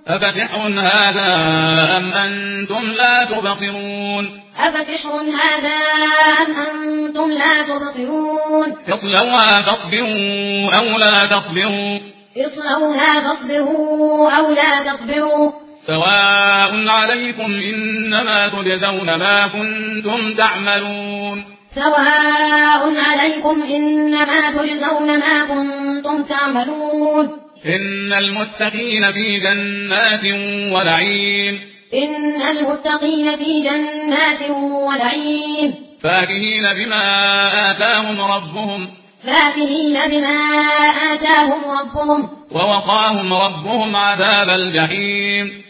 أفسحر هذا أم أنتم لا تبصرون أفسحر هذا أم أنتم لا تبصرون اصلوها فاصبروا أو لا تصبروا اصلوها فاصبروا أو لا تصبروا سواء عليكم إنما تجزون ما كنتم تعملون سواء عليكم إنما تجزون ما كنتم تعملون إن المتقين في جنات ونعيم إن المتقين في جنات ونعيم فاكهين بما آتاهم ربهم ووقاهم ربهم عذاب الجحيم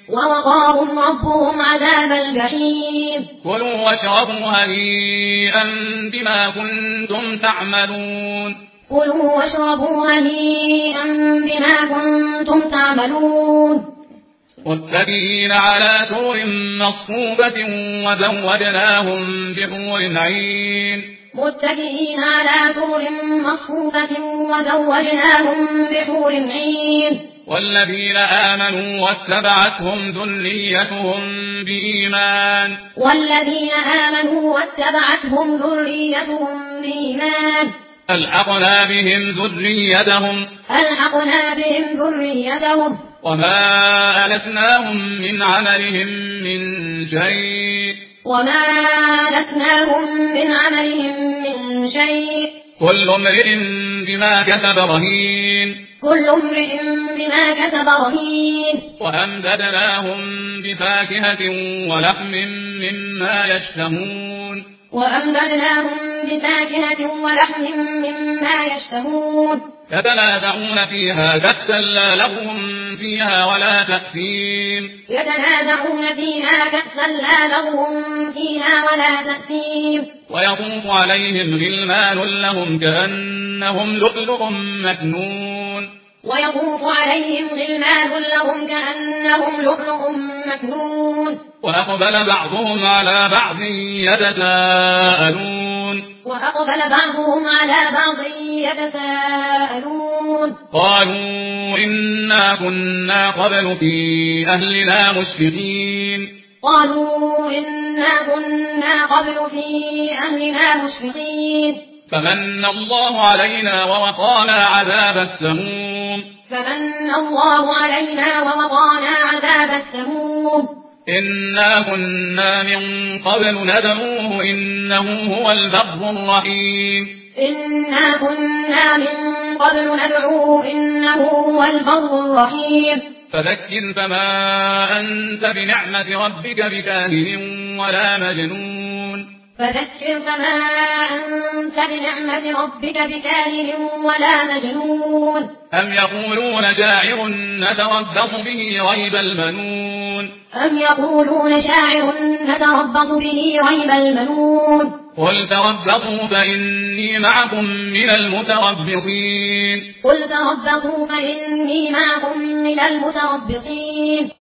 كلوا واشربوا هنيئا بما كنتم تعملون كلوا واشربوا هنيئا بما كنتم تعملون متكئين على سرر مصفوفة وزوجناهم بحور عين متكئين على سرر مصفوفة وزوجناهم بحور عين والذين آمنوا واتبعتهم ذريتهم بإيمان ألحقنا بهم ذريتهم وما ألتناهم من عملهم من شيء كل امرئ بما كسب رهين وأمددناهم بفاكهة ولحم مما يشتهون يتنازعون فيها كأسا لا لغو فيها ولا تأثيم ويطوف عليهم غلمان لهم كأنهم لؤلؤ مكنون وأقبل بعضهم على بعض يتساءلون قالوا إنا كنا قبل في أهلنا مشفقين فمن الله علينا ووقانا عذاب السموم إنا كنا من قبل ندعوه إنه هو البر الرحيم فذكر فما أنت بنعمة ربك بكاهن ولا مجنون أم يقولون شاعر نتربص به ريب المنون قل تربصوا فإني معكم من المتربصين